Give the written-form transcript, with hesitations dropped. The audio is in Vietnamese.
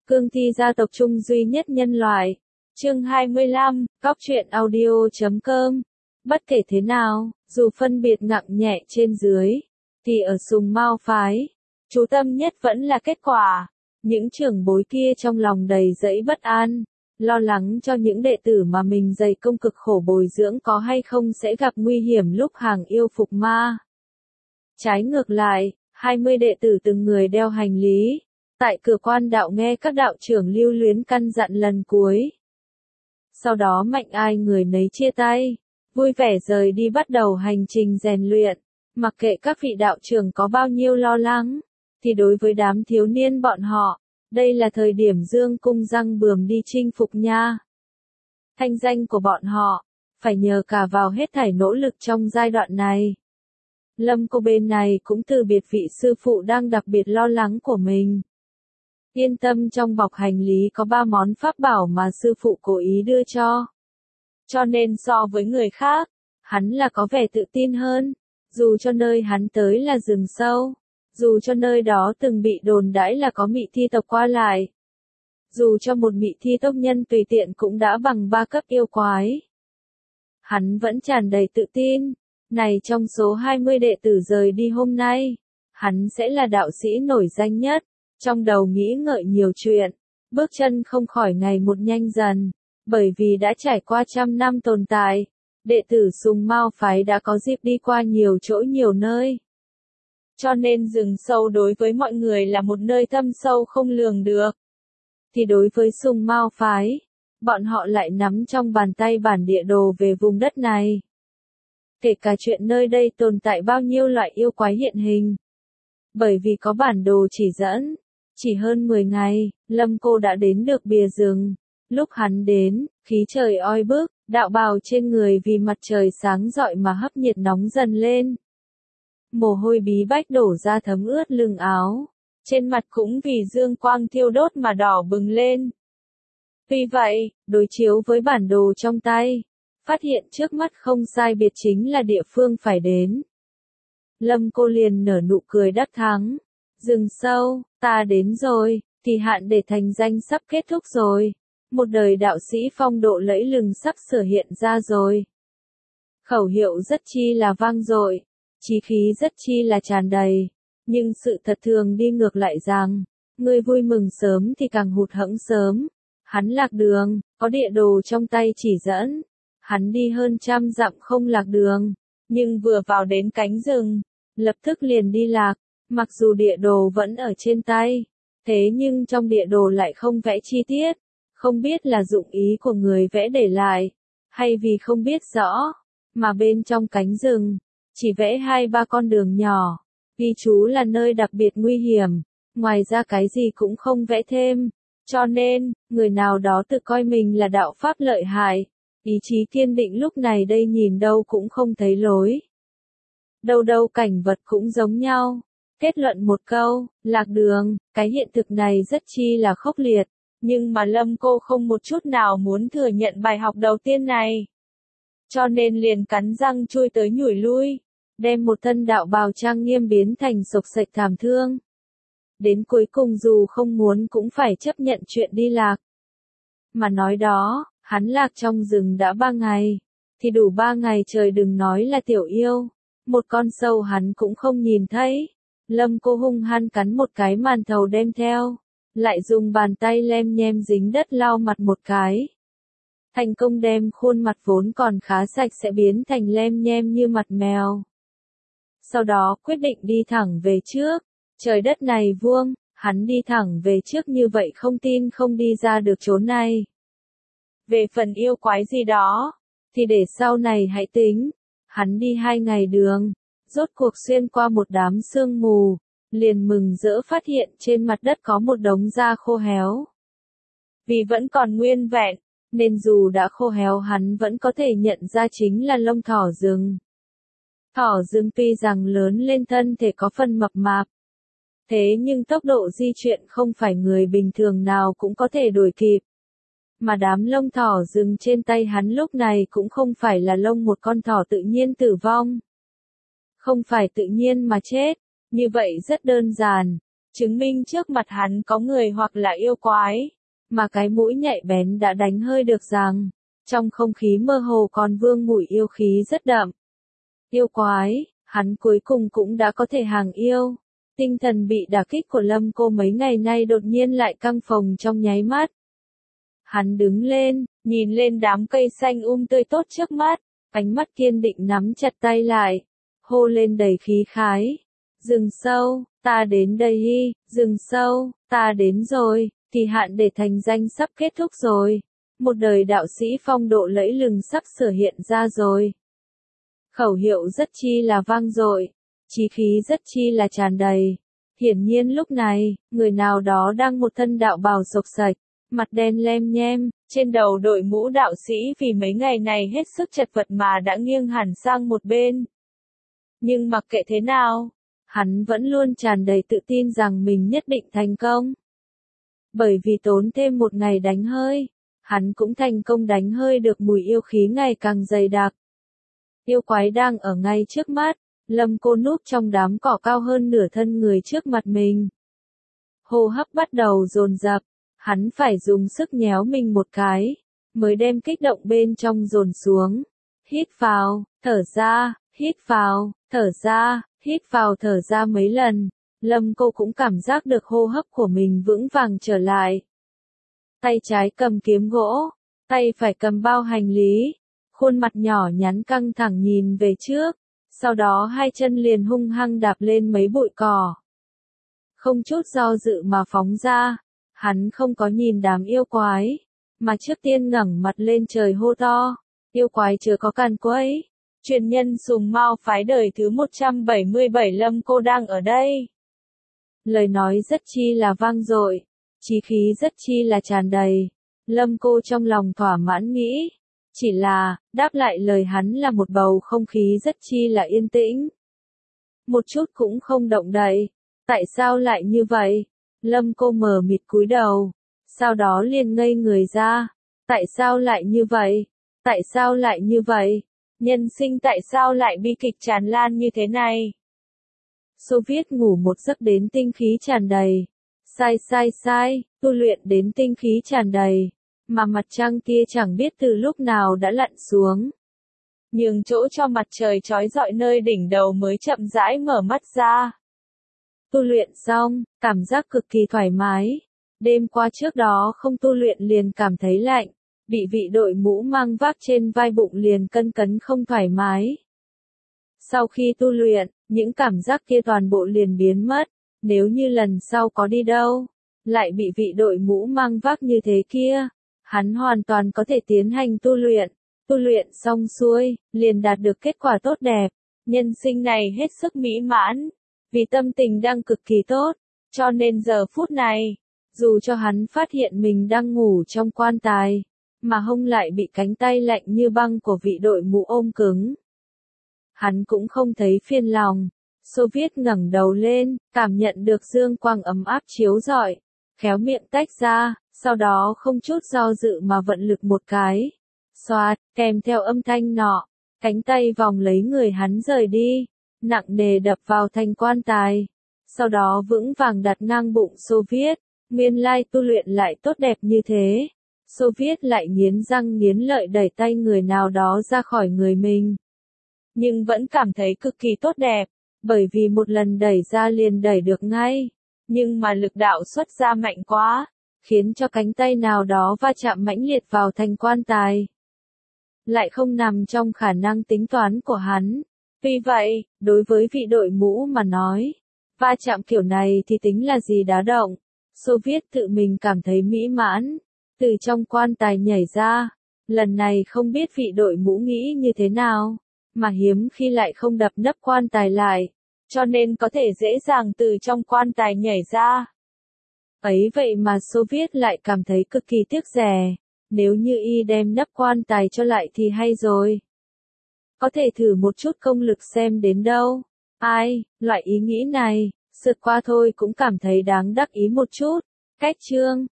Cương thi gia tộc trung duy nhất nhân loại. Chương 25, Cóc truyện audio.com. Bất kể thế nào, dù phân biệt nặng nhẹ trên dưới, thì ở Sùng Mao phái, chú tâm nhất vẫn là kết quả. Những trưởng bối kia trong lòng đầy dẫy bất an, lo lắng cho những đệ tử mà mình dày công cực khổ bồi dưỡng có hay không sẽ gặp nguy hiểm lúc hàng yêu phục ma. Trái ngược lại, 20 đệ tử từng người đeo hành lý, tại cửa quan đạo nghe các đạo trưởng lưu luyến căn dặn lần cuối. Sau đó mạnh ai người nấy chia tay, vui vẻ rời đi bắt đầu hành trình rèn luyện. Mặc kệ các vị đạo trưởng có bao nhiêu lo lắng, thì đối với đám thiếu niên bọn họ, đây là thời điểm dương cung răng bườm đi chinh phục nha. Thanh danh của bọn họ, phải nhờ cả vào hết thảy nỗ lực trong giai đoạn này. Lâm cô bên này cũng từ biệt vị sư phụ đang đặc biệt lo lắng của mình. Yên tâm, trong bọc hành lý có 3 món pháp bảo mà sư phụ cố ý đưa cho. Cho nên so với người khác, hắn là có vẻ tự tin hơn. Dù cho nơi hắn tới là rừng sâu, dù cho nơi đó từng bị đồn đãi là có mị thi tộc qua lại, dù cho một mị thi tộc nhân tùy tiện cũng đã bằng 3 cấp yêu quái, hắn vẫn tràn đầy tự tin. Này, trong số 20 đệ tử rời đi hôm nay, hắn sẽ là đạo sĩ nổi danh nhất. Trong đầu nghĩ ngợi nhiều chuyện, bước chân không khỏi ngày một nhanh dần, bởi vì đã trải qua 100 năm tồn tại, đệ tử Sùng Mao phái đã có dịp đi qua nhiều chỗ nhiều nơi. Cho nên rừng sâu đối với mọi người là một nơi thâm sâu không lường được. Thì đối với Sùng Mao phái, bọn họ lại nắm trong bàn tay bản địa đồ về vùng đất này. Kể cả chuyện nơi đây tồn tại bao nhiêu loại yêu quái hiện hình. Bởi vì có bản đồ chỉ dẫn, chỉ hơn 10 ngày, Lâm cô đã đến được bìa rừng. Lúc hắn đến, khí trời oi bức, đạo bào trên người vì mặt trời sáng rọi mà hấp nhiệt nóng dần lên. Mồ hôi bí bách đổ ra thấm ướt lưng áo, trên mặt cũng vì dương quang thiêu đốt mà đỏ bừng lên. Tuy vậy, đối chiếu với bản đồ trong tay, phát hiện trước mắt không sai biệt chính là địa phương phải đến. Lâm cô liền nở nụ cười đắc thắng. Rừng sâu, ta đến rồi, thì hạn để thành danh sắp kết thúc rồi. Một đời đạo sĩ phong độ lẫy lừng sắp sửa hiện ra rồi. Khẩu hiệu rất chi là vang dội, chí khí rất chi là tràn đầy. Nhưng sự thật thường đi ngược lại rằng, người vui mừng sớm thì càng hụt hẫng sớm. Hắn lạc đường, có địa đồ trong tay chỉ dẫn. Hắn đi hơn 100 dặm không lạc đường, nhưng vừa vào đến cánh rừng, lập tức liền đi lạc. Mặc dù địa đồ vẫn ở trên tay, thế nhưng trong địa đồ lại không vẽ chi tiết, không biết là dụng ý của người vẽ để lại, hay vì không biết rõ, mà bên trong cánh rừng, chỉ vẽ 2-3 con đường nhỏ, ghi chú là nơi đặc biệt nguy hiểm, ngoài ra cái gì cũng không vẽ thêm, cho nên, người nào đó tự coi mình là đạo pháp lợi hại, ý chí kiên định lúc này đây nhìn đâu cũng không thấy lối. Đâu đâu cảnh vật cũng giống nhau. Kết luận một câu, lạc đường, cái hiện thực này rất chi là khốc liệt, nhưng mà Lâm cô không một chút nào muốn thừa nhận bài học đầu tiên này. Cho nên liền cắn răng chui tới nhủi lui, đem một thân đạo bào trang nghiêm biến thành xộc xệch thảm thương. Đến cuối cùng dù không muốn cũng phải chấp nhận chuyện đi lạc. Mà nói đó, hắn lạc trong rừng đã 3 ngày, thì đủ 3 ngày trời đừng nói là tiểu yêu, một con sâu hắn cũng không nhìn thấy. Lâm cô hung hăng cắn một cái màn thầu đem theo, lại dùng bàn tay lem nhem dính đất lau mặt một cái. Thành công đem khuôn mặt vốn còn khá sạch sẽ biến thành lem nhem như mặt mèo. Sau đó quyết định đi thẳng về trước, trời đất này vuông, hắn đi thẳng về trước như vậy không tin không đi ra được chốn này. Về phần yêu quái gì đó, thì để sau này hãy tính. Hắn đi 2 ngày đường, rốt cuộc xuyên qua một đám sương mù, liền mừng rỡ phát hiện trên mặt đất có một đống da khô héo. Vì vẫn còn nguyên vẹn, nên dù đã khô héo hắn vẫn có thể nhận ra chính là lông thỏ rừng. Thỏ rừng tuy rằng lớn lên thân thể có phần mập mạp, thế nhưng tốc độ di chuyển không phải người bình thường nào cũng có thể đuổi kịp. Mà đám lông thỏ rừng trên tay hắn lúc này cũng không phải là lông một con thỏ tự nhiên tử vong. Không phải tự nhiên mà chết, như vậy rất đơn giản, chứng minh trước mặt hắn có người hoặc là yêu quái. Mà cái mũi nhạy bén đã đánh hơi được rằng, trong không khí mơ hồ còn vương mùi yêu khí rất đậm. Yêu quái, hắn cuối cùng cũng đã có thể hàng yêu. Tinh thần bị đả kích của Lâm Cô mấy ngày nay đột nhiên lại căng phồng trong nháy mắt. Hắn đứng lên, nhìn lên đám cây xanh tươi tốt trước mắt, ánh mắt kiên định nắm chặt tay lại, hô lên đầy khí khái. Rừng sâu, ta đến đây hi, rừng sâu, ta đến rồi, kỳ hạn để thành danh sắp kết thúc rồi. Một đời đạo sĩ phong độ lẫy lừng sắp sửa hiện ra rồi. Khẩu hiệu rất chi là vang dội, chí khí rất chi là tràn đầy. Hiển nhiên lúc này, người nào đó đang một thân đạo bào xộc xạch, mặt đen lem nhem, trên đầu đội mũ đạo sĩ vì mấy ngày này hết sức chật vật mà đã nghiêng hẳn sang một bên. Nhưng mặc kệ thế nào, hắn vẫn luôn tràn đầy tự tin rằng mình nhất định thành công. Bởi vì tốn thêm một ngày đánh hơi, hắn cũng thành công đánh hơi được mùi yêu khí ngày càng dày đặc. Yêu quái đang ở ngay trước mắt, Lâm Cô núp trong đám cỏ cao hơn nửa thân người trước mặt mình. Hô hấp bắt đầu dồn dập, hắn phải dùng sức nhéo mình một cái, mới đem kích động bên trong dồn xuống. Hít vào, thở ra, hít vào, thở ra, hít vào thở ra mấy lần, Lâm Cô cũng cảm giác được hô hấp của mình vững vàng trở lại. Tay trái cầm kiếm gỗ, tay phải cầm bao hành lý, khuôn mặt nhỏ nhắn căng thẳng nhìn về trước, sau đó hai chân liền hung hăng đạp lên mấy bụi cỏ. Không chút do dự mà phóng ra, hắn không có nhìn đám yêu quái, mà trước tiên ngẩng mặt lên trời hô to, yêu quái chớ có càn quấy, truyền nhân Sùng Mao phái đời thứ 177 Lâm Cô đang ở đây. Lời nói rất chi là vang dội, chí khí rất chi là tràn đầy, Lâm Cô trong lòng thỏa mãn nghĩ. Chỉ là, đáp lại lời hắn là một bầu không khí rất chi là yên tĩnh. Một chút cũng không động đậy. Tại sao lại như vậy? Lâm Cô mờ mịt cúi đầu. Sau đó liền ngây người ra. Tại sao lại như vậy? Tại sao lại như vậy? Nhân sinh tại sao lại bi kịch tràn lan như thế này? Xô Viết ngủ một giấc đến tinh khí tràn đầy. Sai, tu luyện đến tinh khí tràn đầy. Mà mặt trăng kia chẳng biết từ lúc nào đã lặn xuống. Nhường chỗ cho mặt trời chói rọi nơi đỉnh đầu mới chậm rãi mở mắt ra. Tu luyện xong, cảm giác cực kỳ thoải mái. Đêm qua trước đó không tu luyện liền cảm thấy lạnh, bị vị đội mũ mang vác trên vai bụng liền cân cấn không thoải mái. Sau khi tu luyện, những cảm giác kia toàn bộ liền biến mất, nếu như lần sau có đi đâu, lại bị vị đội mũ mang vác như thế kia. Hắn hoàn toàn có thể tiến hành tu luyện xong xuôi, liền đạt được kết quả tốt đẹp, nhân sinh này hết sức mỹ mãn, vì tâm tình đang cực kỳ tốt, cho nên giờ phút này, dù cho hắn phát hiện mình đang ngủ trong quan tài, mà hông lại bị cánh tay lạnh như băng của vị đội mũ ôm cứng. Hắn cũng không thấy phiền lòng, Xô Viết ngẩng đầu lên, cảm nhận được dương quang ấm áp chiếu rọi, khéo miệng tách ra. Sau đó không chút do dự mà vận lực một cái. Xoạt, kèm theo âm thanh nọ, cánh tay vòng lấy người hắn rời đi, nặng nề đập vào thành quan tài. Sau đó vững vàng đặt ngang bụng Xô Viết, nguyên lai tu luyện lại tốt đẹp như thế. Xô Viết lại nghiến răng nghiến lợi đẩy tay người nào đó ra khỏi người mình. Nhưng vẫn cảm thấy cực kỳ tốt đẹp, bởi vì một lần đẩy ra liền đẩy được ngay. Nhưng mà lực đạo xuất ra mạnh quá, khiến cho cánh tay nào đó va chạm mãnh liệt vào thành quan tài. Lại không nằm trong khả năng tính toán của hắn. Vì vậy, đối với vị đội mũ mà nói, va chạm kiểu này thì tính là gì đá động. Xô Viết tự mình cảm thấy mỹ mãn, từ trong quan tài nhảy ra. Lần này không biết vị đội mũ nghĩ như thế nào, mà hiếm khi lại không đập nắp quan tài lại, cho nên có thể dễ dàng từ trong quan tài nhảy ra. Ấy vậy mà Xô Viết lại cảm thấy cực kỳ tiếc rẻ, nếu như y đem nắp quan tài cho lại thì hay rồi. Có thể thử một chút công lực xem đến đâu. Ai, loại ý nghĩ này, sượt qua thôi cũng cảm thấy đáng đắc ý một chút. Cách chương